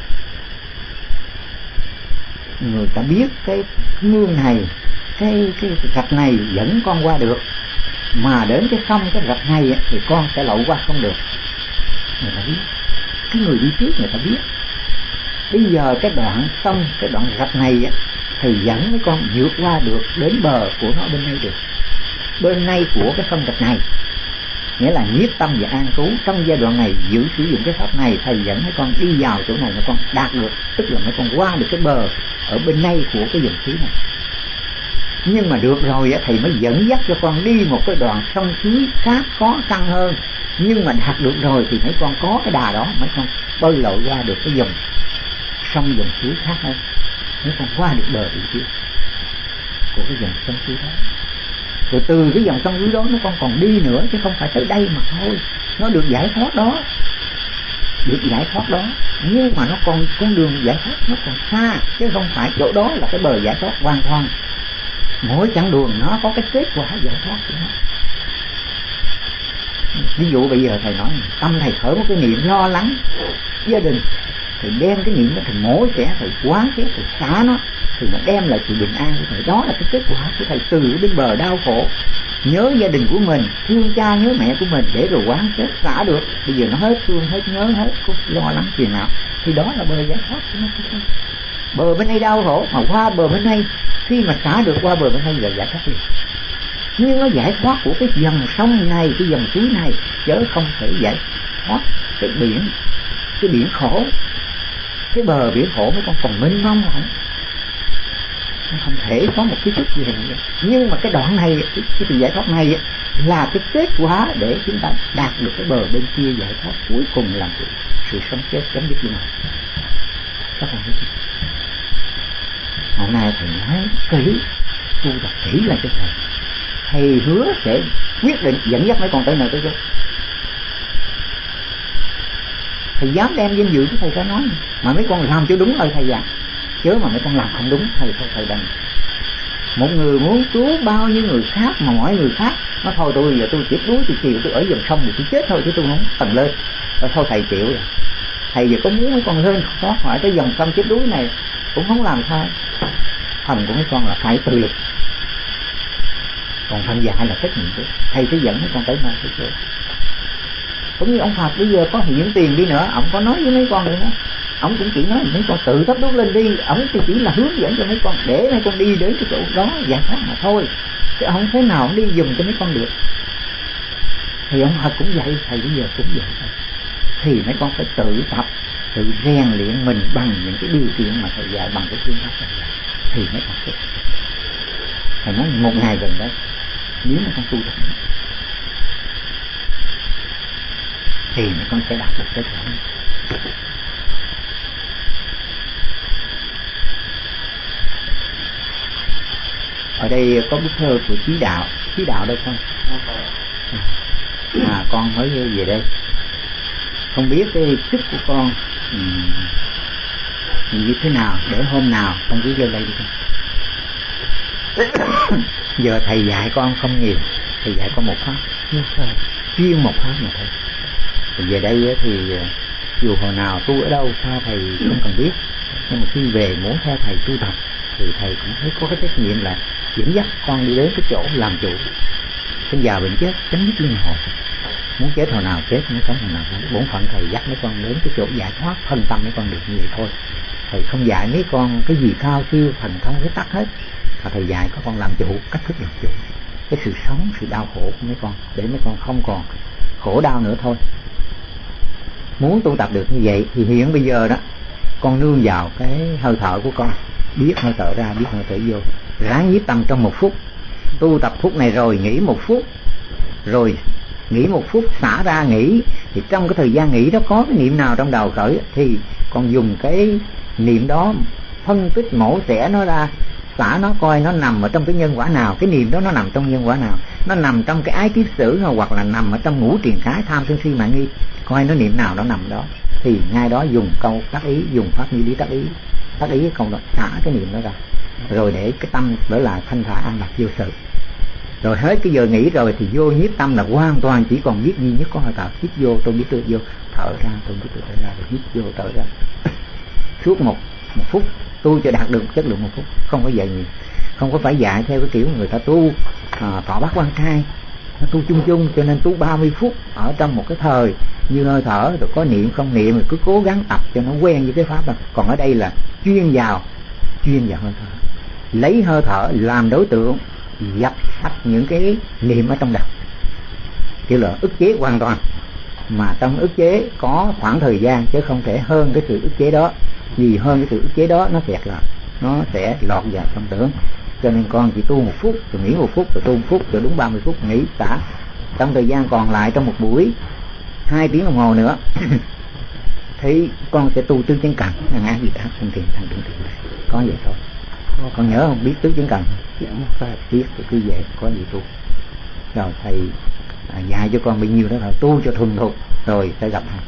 Người ta biết cái mương này, cái rạch này dẫn con qua được, mà đến cái sông cái rạch này thì con sẽ lội qua không được. Người ta biết, cái người đi trước người ta biết. Bây giờ cái đoạn sông, cái đoạn rạch này thì dẫn mấy con vượt qua được đến bờ của nó bên đây được. bên này của cái phân trạch này, nghĩa là nhiếp tâm và an trú. Trong giai đoạn này giữ sử dụng cái pháp này, thầy dẫn mấy con đi vào chỗ này, mấy con đạt được, tức là mấy con qua được cái bờ ở bên này của cái dòng suối này. Nhưng mà được rồi thầy mới dẫn dắt cho con đi một cái đoạn sông suối khác khó khăn hơn, nhưng mà đạt được rồi thì mấy con có cái đà đó, mấy con bơi lội qua được cái dòng sông dòng suối khác hơn, mấy con qua được bờ bên kia của cái dòng sông suối đó. Rồi từ cái dòng sông suối đó nó còn đi nữa, chứ không phải tới đây mà thôi. Nó được giải thoát đó, được giải thoát đó, nhưng mà nó còn con đường giải thoát nó còn xa, chứ không phải chỗ đó là cái bờ giải thoát hoàn toàn. Mỗi chặng đường nó có cái kết quả giải thoát của nó. Ví dụ bây giờ thầy nói tâm thầy khởi một cái niệm lo lắng gia đình, thầy đem cái niệm đó thầy mổ xẻ, thầy quán xét, thầy xả nó, thì nó đem lại sự bình an của thầy. Đó là cái kết quả của thầy từ bên bờ đau khổ, nhớ gia đình của mình, thương cha nhớ mẹ của mình, để rồi quán xét xả được. Bây giờ nó hết thương, hết nhớ, hết có lo lắng chuyện nào, thì đó là bờ giải thoát của nó. Bờ bên đây đau khổ mà qua bờ bên đây, khi mà xả được qua bờ bên đây là giải thoát liền. Nhưng nó giải thoát của cái dòng sông này, cái dòng suối này, chứ không thể giải thoát cái biển khổ. Cái bờ biển khổ mới còn mênh mông không, nó không thể có một cái chút gì hết. Nhưng mà cái đoạn này, cái sự giải thoát này là cái kết quả để chúng ta đạt được cái bờ bên kia giải thoát cuối cùng, là sự sống chết chấm dứt luôn. Các bạn biết, hôm nay thầy nói kỹ, tu tập kỹ là cho thầy hứa sẽ quyết định dẫn dắt mấy con tới nơi tới chỗ. Thầy dám đem danh dự của thầy ra nói, mà mấy con làm cho đúng lời thầy dặn, chứ mà mấy con làm không đúng thầy đành. Một người muốn cứu bao nhiêu người khác, mà mọi người khác nó thôi tôi giờ tôi chết đuối, tôi chịu, tôi ở dòng sông thì tôi chết thôi, chứ tôi không cần lên. Rồi thôi thầy chịu rồi. Thầy giờ có muốn mấy con lên thoát khỏi cái dòng sông chết đuối này cũng không làm sao. Phần của mấy con là phải tự lực, còn phần dạy là trách nhiệm của thầy sẽ dẫn mấy con tới nơi tới chỗ. Cũng như ông Phật bây giờ có hiện tiền đi nữa, ông có nói với mấy con nữa, ông cũng chỉ nói mấy con tự thắp đốt lên đi, ông chỉ là hướng dẫn cho mấy con để mấy con đi đến cái chỗ đó giải thoát mà thôi, chứ ông thế nào ông đi dùng cho mấy con được. Thì ông Phật cũng vậy, thầy bây giờ cũng vậy thôi. Thì mấy con phải tự tập, tự rèn luyện mình bằng những cái điều kiện mà thầy dạy, bằng cái phương pháp thầy dạy, thì mấy con sẽ. Thầy nói một ngày gần đây, nếu mấy con tu tập thì mấy con sẽ đạt được cái quả. Ở đây có bức thơ của Chí Đạo đâu không? Con mới về đây, không biết cái chức của con như thế nào, để hôm nào con cứ lên đây đi con. Giờ thầy dạy con không nhiều, thầy dạy con một pháp, chuyên một pháp mà thôi. Thì về đây thì dù hồi nào tu ở đâu sao thầy không cần biết, nhưng mà khi về muốn theo thầy tu tập thì thầy cũng thấy có cái trách nhiệm là dẫn dắt con đi đến cái chỗ làm chủ. Sinh già bệnh chết chấm dứt luân hồi, muốn chết hồi nào chết, muốn sống hồi nào sống. Bổn phận thầy dắt mấy con đến cái chỗ giải thoát thân tâm mấy con được như vậy thôi. Thầy không dạy mấy con cái gì cao siêu thần thông cái tắc hết, mà thầy dạy các con làm chủ, cách thức làm chủ cái sự sống, sự đau khổ của mấy con, để mấy con không còn khổ đau nữa thôi. Muốn tu tập được như vậy thì hiện bây giờ đó con nương vào cái hơi thở của con, biết hơi thở ra, biết hơi thở vô, ráng nhiếp tâm trong 1 phút. Tu tập phút này rồi nghỉ 1 phút, rồi nghỉ 1 phút xả ra nghỉ. Thì trong cái thời gian nghỉ đó có cái niệm nào trong đầu khởi thì con dùng cái niệm đó phân tích mổ xẻ nó ra, xả nó coi nó nằm ở trong cái nhân quả nào, cái niệm đó nó nằm trong nhân quả nào, nó nằm trong cái ái kiết sử hoặc là nằm ở trong ngũ triền khái tham sân si mạng nghi, coi nó niệm nào nó nằm đó thì ngay đó dùng câu tác ý, dùng pháp như lý tác ý cái câu đó, xả cái niệm đó ra, rồi để cái tâm trở lại thanh thản an lạc vô sự. Rồi hết cái giờ nghỉ rồi thì vô nhiếp tâm là hoàn toàn chỉ còn biết duy nhất có hơi thở. Hít vô tôi biết tôi vô, thở ra tôi biết tôi thở ra, rồi hít vô thở ra suốt một phút. Tu cho đạt được chất lượng 1 phút, không có dạy nhiều, không có phải dạy theo cái kiểu người ta tu thọ bát quan trai, nó tu chung chung, cho nên tu 30 phút ở trong một cái thời như hơi thở, rồi có niệm không niệm, rồi cứ cố gắng tập cho nó quen với cái pháp đó. Còn ở đây là chuyên vào hơi thở, lấy hơi thở làm đối tượng, dập tắt những cái niệm ở trong đầu, kiểu là ức chế hoàn toàn. Mà trong ức chế có khoảng thời gian chứ không thể hơn cái sự ức chế đó. Vì hơn cái sự ức chế đó nó kẹt lại, nó sẽ lọt vào tâm tưởng. Cho nên con chỉ tu 1 phút rồi nghỉ 1 phút, rồi tu 1 phút rồi đúng 30 phút nghỉ cả. Trong thời gian còn lại trong một buổi 2 tiếng đồng hồ nữa thì con sẽ tu tứ chánh cần ngã gì đã không tiền thành tưởng tượng. Có vậy thôi. Con nhớ không, biết tứ chánh cần biết thì cứ về có gì tu. Rồi thầy dạy cho con bao nhiêu đó là tu cho thuần thục rồi sẽ gặp thầy.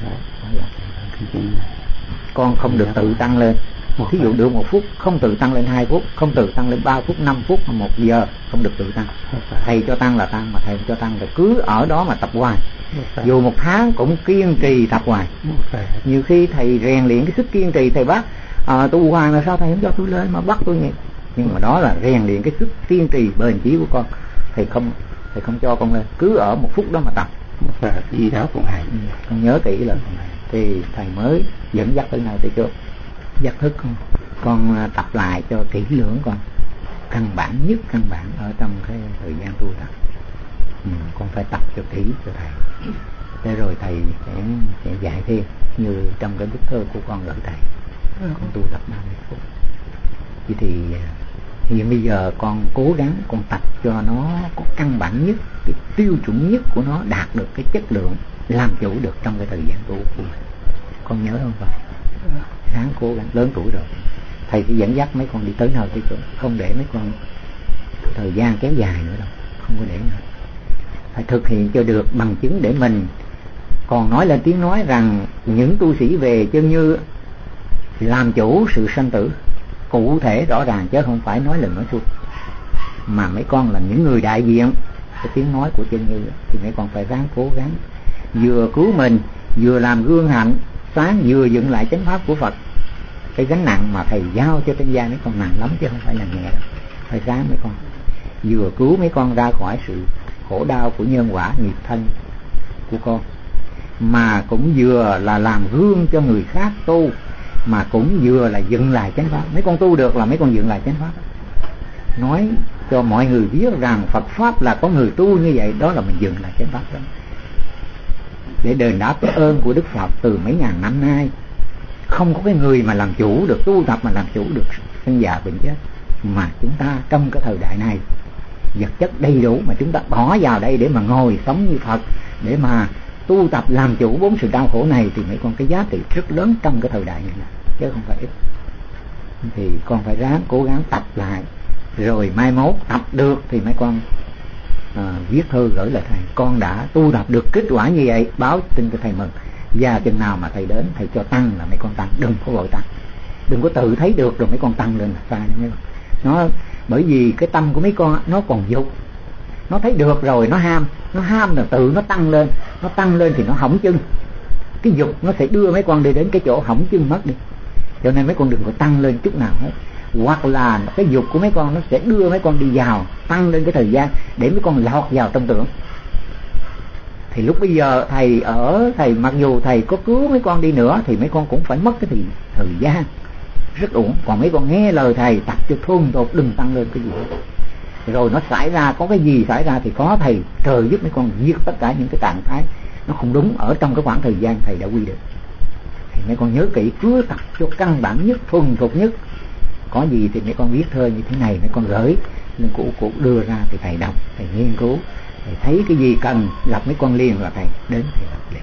Con không được tự tăng lên. Thí dụ được 1 phút, không tự tăng lên 2 phút, không tự tăng lên 3 phút, 5 phút, 1 giờ, không được tự tăng. Thầy cho tăng là tăng, mà thầy cho tăng là cứ ở đó mà tập hoài. Dù 1 tháng cũng kiên trì tập hoài. Nhiều khi thầy rèn luyện cái sức kiên trì, thầy bắt tu hoài mà sao thầy không cho tôi lên mà bắt tôi nhỉ? Nhưng mà đó là rèn luyện cái sức kiên trì bền chí của con. Thầy không cho con lên, cứ ở 1 phút đó mà tập. Đi đó cũng hay. Con nhớ kỹ là thì thầy mới dẫn dắt tới này, thầy cho giác thức con tập lại cho kỹ lưỡng, con căn bản nhất căn bản ở trong cái thời gian tu tập. Con phải tập cho kỹ cho thầy, thế rồi thầy sẽ dạy thêm như trong cái bức thơ của con gửi thầy. Con tu tập 30 phút. Vậy thì hiện bây giờ con cố gắng con tập cho nó có căn bản nhất, cái tiêu chuẩn nhất của nó đạt được cái chất lượng làm chủ được trong cái thời gian tu của mình. Con nhớ không vậy? Ráng cố gắng, lớn tuổi rồi thầy sẽ dẫn dắt mấy con đi tới nơi tới chỗ, không để mấy con thời gian kéo dài nữa đâu, không có để nữa. Phải thực hiện cho được bằng chứng để mình còn nói lên tiếng nói rằng những tu sĩ về chân như làm chủ sự sanh tử cụ thể rõ ràng, chứ không phải nói lần nói suốt. Mà mấy con là những người đại diện cái tiếng nói của chân như thì mấy con phải ráng cố gắng vừa cứu mình, vừa làm gương hạnh sáng, vừa dựng lại chánh pháp của Phật. Cái gánh nặng mà thầy giao cho trên vai mấy con nặng lắm chứ không phải là nhẹ đâu. Phải ráng mấy con vừa cứu mấy con ra khỏi sự khổ đau của nhân quả nghiệp thân của con, mà cũng vừa là làm gương cho người khác tu, mà cũng vừa là dựng lại chánh pháp. Mấy con tu được là mấy con dựng lại chánh pháp, nói cho mọi người biết rằng Phật pháp là có người tu như vậy, đó là mình dựng lại chánh pháp đó, để đền đáp cái ơn của Đức Phật từ mấy ngàn năm nay. Không có cái người mà làm chủ được, tu tập mà làm chủ được sinh già bệnh chết. Mà chúng ta trong cái thời đại này vật chất đầy đủ mà chúng ta bỏ vào đây để mà ngồi sống như Phật, để mà tu tập làm chủ 4 sự đau khổ này, thì mấy con cái giá trị rất lớn trong cái thời đại này chứ không phải ít. Thì con phải ráng cố gắng tập lại, rồi mai mốt tập được thì mấy con viết thư gửi lại thầy, con đã tu tập được kết quả như vậy, báo tin cho thầy mừng. Và chừng nào mà thầy đến thầy cho tăng là mấy con tăng, đừng có vội tăng, đừng có tự thấy được rồi mấy con tăng lên là sai mấy con. Nó bởi vì cái tâm của mấy con nó còn dục, nó thấy được rồi nó ham là tự nó tăng lên thì nó hỏng chân. Cái dục nó sẽ đưa mấy con đi đến cái chỗ hỏng chân mất đi. Cho nên mấy con đừng có tăng lên chút nào hết. Hoặc là cái dục của mấy con nó sẽ đưa mấy con đi vào, tăng lên cái thời gian để mấy con lọt vào trong tưởng. Thì lúc bây giờ thầy mặc dù thầy có cứu mấy con đi nữa thì mấy con cũng phải mất cái thời gian rất uổng. Còn mấy con nghe lời thầy tập cho thuần thục, đừng tăng lên cái gì hết. Rồi nó xảy ra, có cái gì xảy ra thì có thầy trời giúp mấy con diệt tất cả những cái trạng thái nó không đúng ở trong cái khoảng thời gian thầy đã quy định. Thì mấy con nhớ kỹ, cứ tập cho căn bản nhất, thuần thục nhất. Có gì thì mấy con viết thơ như thế này mấy con gửi lên cụ đưa ra thì thầy đọc, thầy nghiên cứu, thầy thấy cái gì cần gặp mấy con liền là thầy đến thầy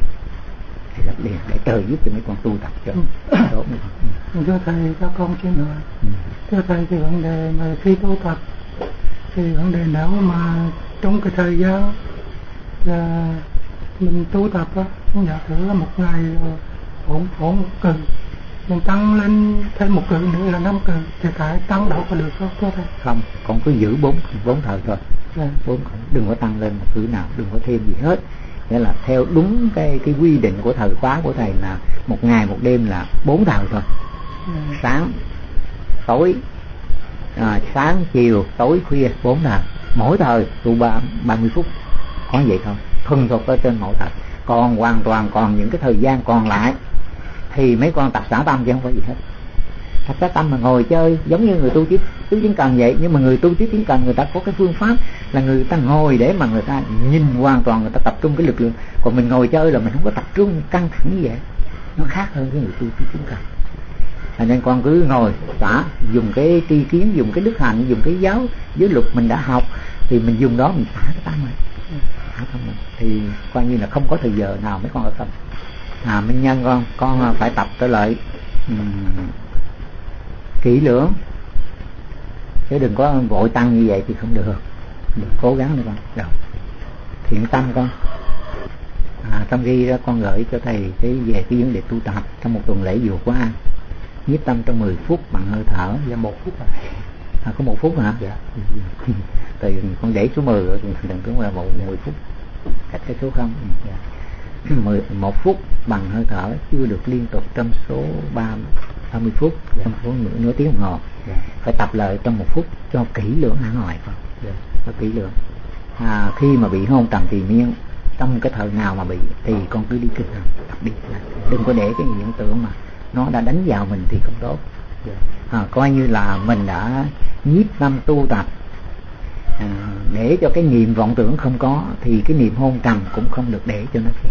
lập liền để trời giúp cho mấy con tu tập cho tốt. Thưa thầy, cho con xin hỏi. Thưa thầy, thì vấn đề mà khi tu tập thì vấn đề nào mà trong cái thời gian là mình tu tập á, giả sử là 1 ngày ổn một cự, mình tăng lên thêm 1 cự nữa là 5 cự, thì phải tăng đâu có được không thưa thầy? Không, con cứ giữ 4 thời thôi. 4, đừng có tăng lên một cự nào, đừng có thêm gì hết. Nghĩa là theo đúng cái quy định của thời khóa của thầy là 1 ngày 1 đêm là 4 thời thôi. Sáng, tối, sáng, chiều, tối, khuya, 4 thời. Mỗi thời tu 30 phút. Có vậy thôi, thuần thục ở trên mỗi thời. Còn hoàn toàn còn những cái thời gian còn lại thì mấy con tập xả tâm chứ không có gì hết. Thật ra tâm mà ngồi chơi giống như người tu tứ tiến cần vậy, nhưng mà người tu tứ tiến cần người ta có cái phương pháp là người ta ngồi để mà người ta nhìn hoàn toàn, người ta tập trung cái lực lượng. Còn mình ngồi chơi là mình không có tập trung căng thẳng như vậy, nó khác hơn cái người tu tứ tiến cần. Nên con cứ ngồi xả, dùng cái tri kiến, dùng cái đức hạnh, dùng cái giáo giới luật mình đã học thì mình dùng đó mình xả cái tâm mình, xả tâm mình thì coi như là không có thời giờ nào mấy con ở tâm. Minh Nhân con phải tập trở lại kỹ lưỡng, chứ đừng có vội tăng như vậy thì không được. Cố gắng nữa con. Rồi. Thiện tâm con. Trong ghi đó con gửi cho thầy cái về cái vấn đề tu tập trong một tuần lễ vừa qua. Nhiếp tâm trong 10 phút bằng hơi thở. Dạ 1 phút à? Có 1 phút hả? Dạ. Thì con để số 10 rồi, đừng cũng là 10 phút. Cách cái số 0. Dạ. 1 phút bằng hơi thở chưa được liên tục trong số 30 phút, trong số nửa tiếng đồng hồ. Dạ. Phải tập lại trong 1 phút cho kỹ lưỡng hẳn hoài con. Dạ. Cho kỹ lưỡng. Khi mà bị hôn trầm thì miên, trong cái thời nào mà bị thì con cứ đi kinh hành tập đi, đừng có để cái hiện tượng mà nó đã đánh vào mình thì không tốt. Yeah. Coi như là mình đã nhiếp tâm tu tập để cho cái niệm vọng tưởng không có, thì cái niệm hôn trầm cũng không được để cho nó xen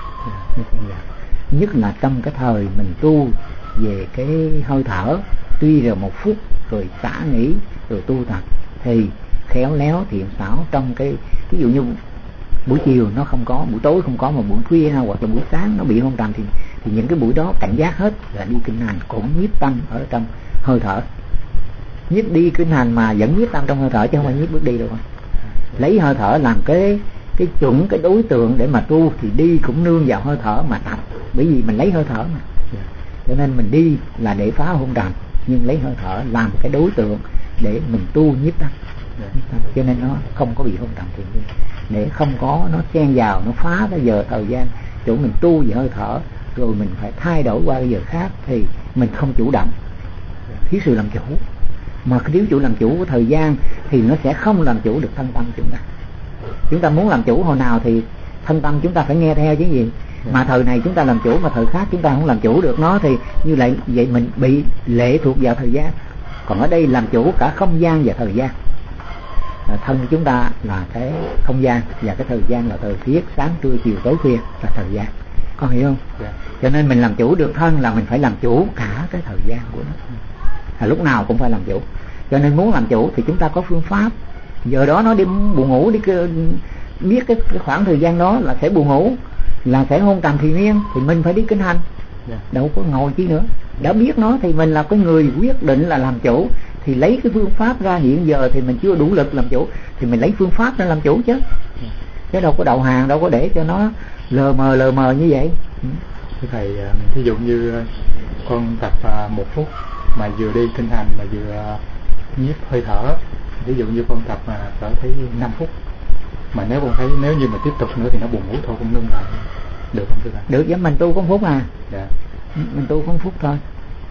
vào. Nhất là trong cái thời mình tu về cái hơi thở, tuy là 1 phút rồi xả nghỉ rồi tu tập thì khéo léo thiện xảo trong cái ví dụ như buổi chiều nó không có, buổi tối không có, mà buổi khuya hoặc là buổi sáng nó bị hôn trầm thì những cái buổi đó cảnh giác hết là đi kinh hành cũng nhiếp tâm ở trong hơi thở. Nhiếp đi kinh hành mà vẫn nhiếp tâm trong hơi thở chứ không phải nhiếp bước đi đâu. Lấy hơi thở làm cái chuẩn, cái đối tượng để mà tu thì đi cũng nương vào hơi thở mà tập, bởi vì mình lấy hơi thở mà. Cho nên mình đi là để phá hôn trầm, nhưng lấy hơi thở làm cái đối tượng để mình tu nhiếp tâm. Cho nên nó không có bị hôn trầm thì để không có nó xen vào, nó phá cái giờ thời gian chỗ mình tu về hơi thở rồi mình phải thay đổi qua cái giờ khác thì mình không chủ động, thiếu sự làm chủ. Mà thiếu chủ làm chủ của thời gian thì nó sẽ không làm chủ được thân tâm chúng ta. Chúng ta muốn làm chủ hồi nào thì thân tâm chúng ta phải nghe theo chứ gì. Mà thời này chúng ta làm chủ mà thời khác chúng ta không làm chủ được nó thì như vậy mình bị lệ thuộc vào thời gian. Còn ở đây làm chủ cả không gian và thời gian. Thân chúng ta là cái không gian và cái thời gian là thời tiết sáng trưa chiều tối khuya là thời gian, con hiểu không? Yeah. Cho nên mình làm chủ được thân là mình phải làm chủ cả cái thời gian của nó, lúc nào cũng phải làm chủ. Cho nên muốn làm chủ thì chúng ta có phương pháp. Giờ đó nó đi buồn ngủ, đi biết cái khoảng thời gian đó là sẽ buồn ngủ, là sẽ hôn trầm thì miên, thì mình phải đi kinh hành. Yeah. Đâu có ngồi chi nữa. Đã biết nó thì mình là cái người quyết định là làm chủ, thì lấy cái phương pháp ra. Hiện giờ thì mình chưa đủ lực làm chủ thì mình lấy phương pháp ra làm chủ chứ đâu có đầu hàng, đâu có để cho nó lờ mờ như vậy. Thưa thầy, ví dụ như con tập 1 phút mà vừa đi kinh hành mà vừa nhiếp hơi thở, ví dụ như con tập mà cỡ thấy 5 phút mà nếu như mà tiếp tục nữa thì nó buồn ngủ thôi, con ngưng lại được không thưa thầy? Được, với mình tu có 1 phút à. Dạ. Mình tu có 1 phút thôi.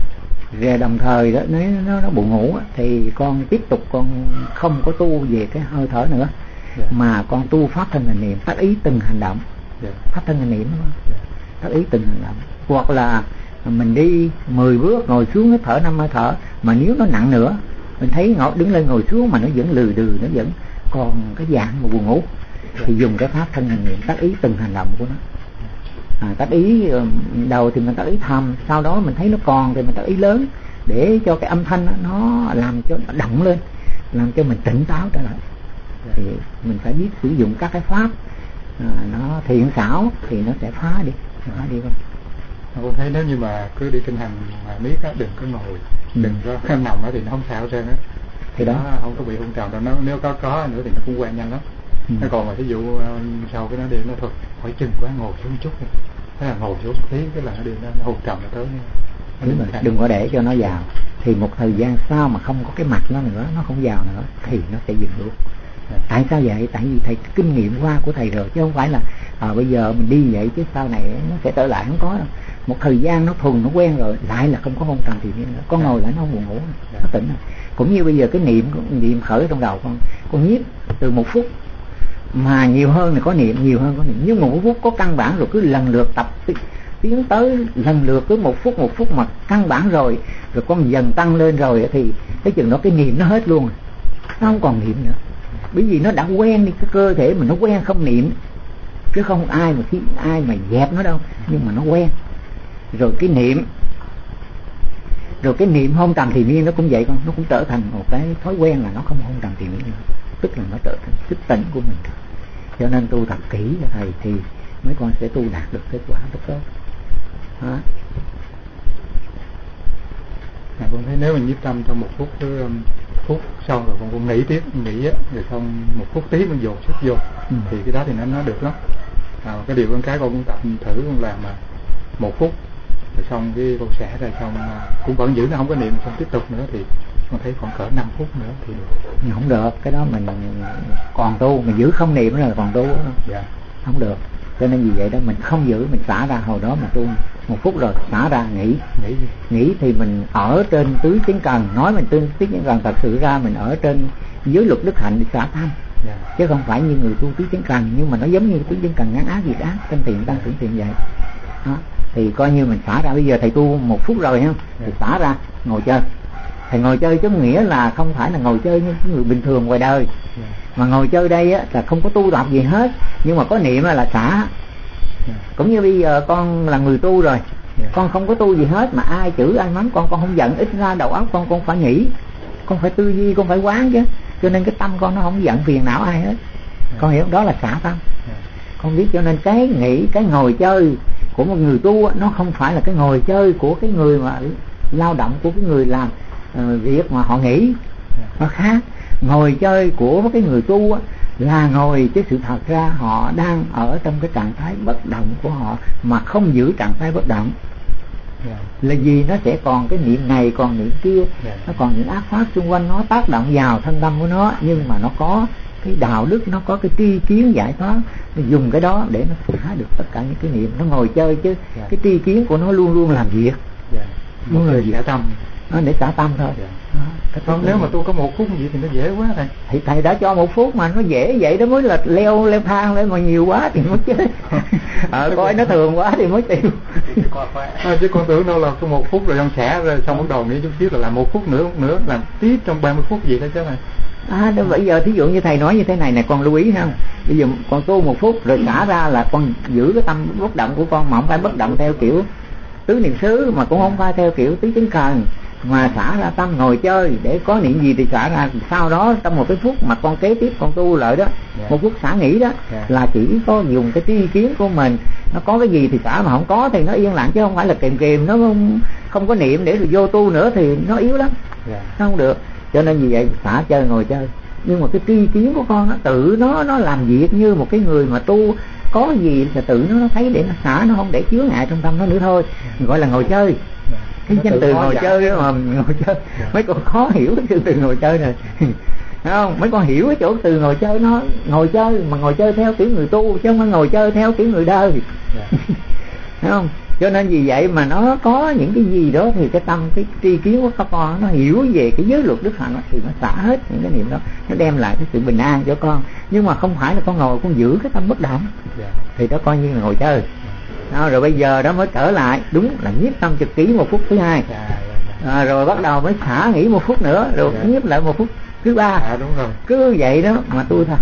Rồi đồng thời đó, nếu nó buồn ngủ thì con tiếp tục con không có tu về cái hơi thở nữa. Yeah. Mà con tu pháp thân hành niệm, tác ý từng hành động. Yeah. Pháp thân hành niệm đúng không? Yeah. Tác ý từng hành động. Hoặc là mình đi 10 bước ngồi xuống hít thở 5 hơi thở, mà nếu nó nặng nữa mình thấy đứng lên ngồi xuống mà nó vẫn lừ đừ, nó vẫn còn cái dạng mà buồn ngủ. Yeah. Thì dùng cái pháp thân hành niệm tác ý từng hành động của nó. Tác ý đầu thì mình tác ý thầm, sau đó mình thấy nó còn thì mình tác ý lớn, để cho cái âm thanh nó làm cho nó động lên, làm cho mình tỉnh táo trở lại. Thì mình phải biết sử dụng các cái pháp nó thiện xảo thì nó sẽ phá đi không. Con thấy nếu như mà cứ đi kinh hành mà biết á, đừng có ngồi, đừng có nằm á thì nó không sao hết trơn á. Thì đó không có bị hôn trầm đâu. Nếu có nữa thì nó cũng quen nhanh lắm. Nó còn mà ví dụ sau cái nó đi nó thôi khỏi chừng quá, ngồi xuống chút đi, thế là ngồi xuống tí cái là nó đi nó hôn trầm nó tới. Đừng có để cho nó vào, thì một thời gian sau mà không có cái mặt nó nữa, nó không vào nữa thì nó sẽ dừng luôn. Tại sao vậy? Tại vì thầy kinh nghiệm qua của thầy rồi, chứ không phải là bây giờ mình đi vậy chứ sau này nó sẽ trở lại, không có đâu. Một thời gian nó thuần, nó quen rồi lại là không có hôn trầm thì con ngồi lại nó không buồn ngủ, nó tỉnh rồi. Cũng như bây giờ cái niệm khởi trong đầu con nhiếp từ 1 phút mà nhiều hơn thì có niệm, nhiều hơn có niệm. Nhưng 1 phút có căn bản rồi cứ lần lượt tập tiến tới lần lượt cứ một phút mà căn bản rồi con dần tăng lên rồi thì cái chừng đó cái niệm nó hết luôn, nó không còn niệm nữa, bởi vì nó đã quen đi, cái cơ thể mình nó quen không niệm, chứ không ai mà dẹp nó đâu, nhưng mà nó quen rồi cái niệm hôn trầm thì miên nó cũng vậy con, nó cũng trở thành một cái thói quen là nó không hôn trầm thì miên nữa, tức là nó trở thành thức tỉnh của mình. Cho nên tu tập kỹ cho thầy thì mấy con sẽ tu đạt được kết quả rất tốt. Con thấy nếu mình nhiếp tâm trong 1 phút phút xong rồi con cũng nghỉ tiếp, rồi xong 1 phút tiếp mình dồn sức vô thì cái đó thì nó được lắm. Cái điều con cũng tập thử con làm mà 1 phút rồi xong cái con xả ra, xong cũng vẫn giữ nó không có niệm, xong tiếp tục nữa thì con thấy khoảng cỡ 5 phút nữa thì được. Không được, cái đó mình còn tu, mình giữ không niệm là còn tu. Dạ. Không được, cho nên vì vậy đó mình không giữ, mình xả ra hồi đó mình tu 1 phút rồi xả ra nghỉ thì mình ở trên tứ chánh cần, nói mình tứ chánh cần thật sự ra mình ở trên dưới luật đức hạnh để xả tâm. Chứ không phải như người tu tứ chánh cần, nhưng mà nó giống như tứ chánh cần ngắn ác diệt ác, tinh tiền tăng trưởng tiền vậy đó. Thì coi như mình xả ra, bây giờ thầy tu 1 phút rồi ha, thì xả ra ngồi chơi. Thầy ngồi chơi chứ nghĩa là không phải là ngồi chơi như người bình thường ngoài đời, mà ngồi chơi đây á là không có tu tập gì hết, nhưng mà có niệm là xả. Cũng như bây giờ con là người tu rồi, con không có tu gì hết, mà ai chửi ai mắng con không giận, ít ra đầu óc con phải nghĩ, con phải tư duy, con phải quán chứ, cho nên cái tâm con nó không giận phiền não ai hết. Con hiểu đó là xả tâm. Con biết, cho nên cái nghĩ, cái ngồi chơi của một người tu nó không phải là cái ngồi chơi của cái người mà lao động, của cái người làm việc mà họ nghĩ, nó khác. Ngồi chơi của cái người tu là ngồi, chứ sự thật ra họ đang ở trong cái trạng thái bất động của họ mà không giữ trạng thái bất động. Là gì? Nó sẽ còn cái niệm này, còn niệm kia, nó còn những ác pháp xung quanh nó tác động vào thân tâm của nó, nhưng mà nó có cái đạo đức, nó có cái tri kiến giải thoát, nó dùng cái đó để nó phá được tất cả những cái niệm. Nó ngồi chơi chứ cái tri kiến của nó luôn luôn làm việc, muốn là xả tâm, nó để xả tâm thôi. Không, nếu mà tôi có 1 phút gì thì nó dễ quá thầy. Thì thầy đã cho 1 phút mà nó dễ vậy đó mới là leo thang lên, mà nhiều quá thì mới chết. Coi nó thường quá thì mới tiêu. Chứ con tưởng đâu là có 1 phút rồi xong xả rồi xong bắt đầu nghĩ chút xíu là làm 1 phút nữa làm tiếp trong 30 phút gì đó chứ này. Đó, bây giờ thí dụ như thầy nói như thế này nè, con lưu ý ha. Bây giờ con tu 1 phút rồi xả ra là con giữ cái tâm bất động của con, mà không phải bất động theo kiểu tứ niệm xứ, mà cũng không phải theo kiểu tứ chánh cần, mà xả ra tâm ngồi chơi để có niệm gì thì xả ra. Sau đó trong 1 cái phút mà con kế tiếp con tu lợi đó, 1 phút xả nghỉ đó, là chỉ có dùng cái tri kiến của mình, nó có cái gì thì xả, mà không có thì nó yên lặng, chứ không phải là kìm nó không có niệm để rồi vô tu nữa thì nó yếu lắm, nó không được. Cho nên vì vậy xả chơi ngồi chơi, nhưng mà cái tri kiến của con nó tự nó làm việc như một cái người mà tu, có gì thì tự nó thấy để nó xả, nó không để chứa ngại trong tâm nó nữa thôi, gọi là ngồi chơi. Cái danh từ ngồi chơi đó mà ngồi chơi, mấy con khó hiểu cái từ ngồi chơi này. Thấy không? Mấy con hiểu cái chỗ từ ngồi chơi, nó ngồi chơi mà ngồi chơi theo kiểu người tu, chứ không phải ngồi chơi theo kiểu người đời. Thấy không? Cho nên vì vậy mà nó có những cái gì đó thì cái tâm, cái tri kiến của các con nó hiểu về cái giới luật đức hạnh thì nó xả hết những cái niệm đó, nó đem lại cái sự bình an cho con. Nhưng mà không phải là con ngồi con giữ cái tâm bất động, thì đó coi như là ngồi chơi. Đó, rồi bây giờ đó mới trở lại đúng là nhiếp tâm trực ký 1 phút thứ 2, rồi bắt đầu mới xả nghỉ 1 phút nữa, rồi nhiếp lại 1 phút thứ 3. Đúng rồi. Cứ vậy đó mà tu thôi.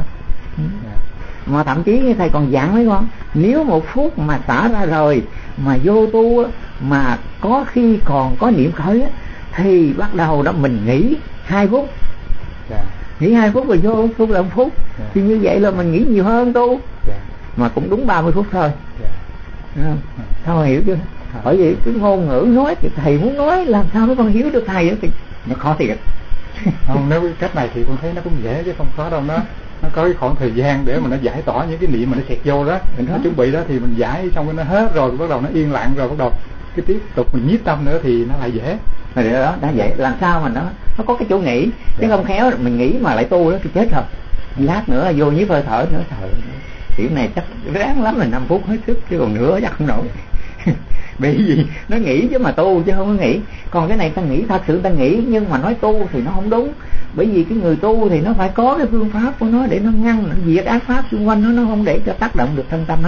Mà thậm chí như thầy còn dặn mấy con, nếu 1 phút mà xả ra rồi mà vô tu mà có khi còn có niệm khởi thì bắt đầu đó mình nghỉ 2 phút. Nghỉ 2 phút rồi vô tu là 1 phút. Thì như vậy là mình nghỉ nhiều hơn tu, mà cũng đúng 30 phút thôi. Sao hiểu chưa? Bởi vì cái ngôn ngữ nói thì thầy muốn nói làm sao mấy con hiểu được thầy đó thì nó khó thiệt. Không, nếu cái cách này thì con thấy nó cũng dễ chứ không khó đâu. Nó có cái khoảng thời gian để mà nó giải tỏa những cái niệm mà nó xẹt vô đó, nó chuẩn bị đó thì mình giải xong cái nó hết rồi, bắt đầu nó yên lặng rồi, bắt đầu cái tiếp tục mình nhiếp tâm nữa thì nó lại dễ. Rồi đó đã vậy, làm sao mà nó có cái chỗ nghỉ, chứ không khéo mình nghỉ mà lại tu đó thì chết rồi. Lát nữa vô nhiếp hơi thở nữa, trời, kiểu này chắc ráng lắm là 5 phút hết sức, chứ còn nữa chắc không nổi. Bởi vì nó nghĩ chứ mà tu chứ không có nghĩ. Còn cái này ta nghĩ thật sự ta nghĩ, nhưng mà nói tu thì nó không đúng. Bởi vì cái người tu thì nó phải có cái phương pháp của nó để nó ngăn, nó diệt ác pháp xung quanh nó không để cho tác động được thân tâm nó.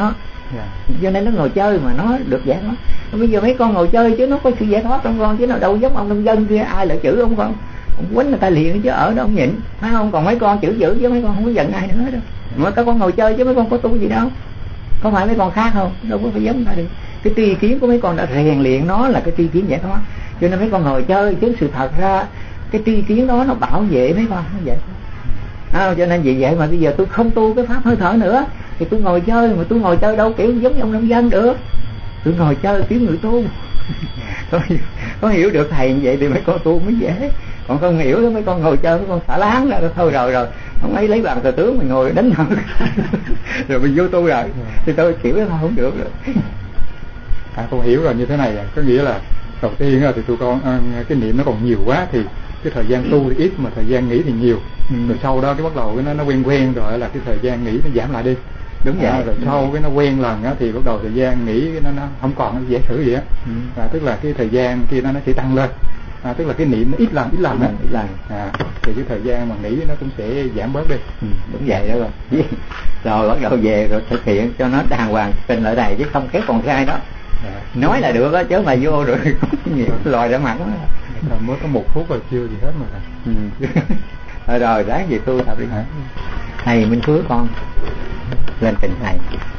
Cho nên nó ngồi chơi mà nó được giải thoát. Bây giờ mấy con ngồi chơi chứ nó có sự giải thoát trong con, chứ nó đâu giống ông nông dân kia, ai lại chửi ông con, ông quýnh người ta liền chứ ở đó ông nhịn, phải không? Còn mấy con chửi dữ chứ mấy con không có giận ai nữa đâu. Mà các con ngồi chơi chứ mấy con có tu gì đâu, có phải mấy con khác không? Đâu có phải giống ta được. Cái tri kiến của mấy con đã rèn luyện nó là cái tri kiến giải thoát, cho nên mấy con ngồi chơi chứ sự thật ra cái tri kiến đó nó bảo vệ mấy con nó vậy. Cho nên vì vậy mà bây giờ tôi không tu cái pháp hơi thở nữa thì tôi ngồi chơi, mà tôi ngồi chơi đâu kiểu giống như ông nông dân được, tôi ngồi chơi tiếng người tu. có hiểu được thầy như vậy thì mấy con tu mới dễ, còn không hiểu đó mấy con ngồi chơi mấy con xả láng ra thôi rồi ông ấy lấy bàn cờ tướng mình ngồi đánh thôi rồi mình vô tu rồi thì tôi kiểu đó không được rồi. Con hiểu rồi, như thế này có nghĩa là đầu tiên thì tụi con cái niệm nó còn nhiều quá thì cái thời gian tu thì ít mà thời gian nghỉ thì nhiều. Rồi sau đó cái bắt đầu cái nó quen rồi là cái thời gian nghỉ nó giảm lại đi. Đúng vậy. Rồi sau cái nó quen lần thì bắt đầu thời gian nghỉ nó không còn nó dễ xử gì á. Tức là cái thời gian kia nó sẽ tăng lên. Tức là cái niệm nó ít lần thì cái thời gian mà nghỉ nó cũng sẽ giảm bớt đi. Đúng vậy đó rồi. Rồi bắt đầu về rồi thực hiện cho nó đàng hoàng trình lại này chứ không kéo còn sai đó. Nói là được á chứ mà vô rồi nhiều lòi ra mặt đó. Mới có 1 phút rồi chưa gì hết mà. Rồi ráng về tu tập đi. Thầy Minh Phước con lên trình thầy.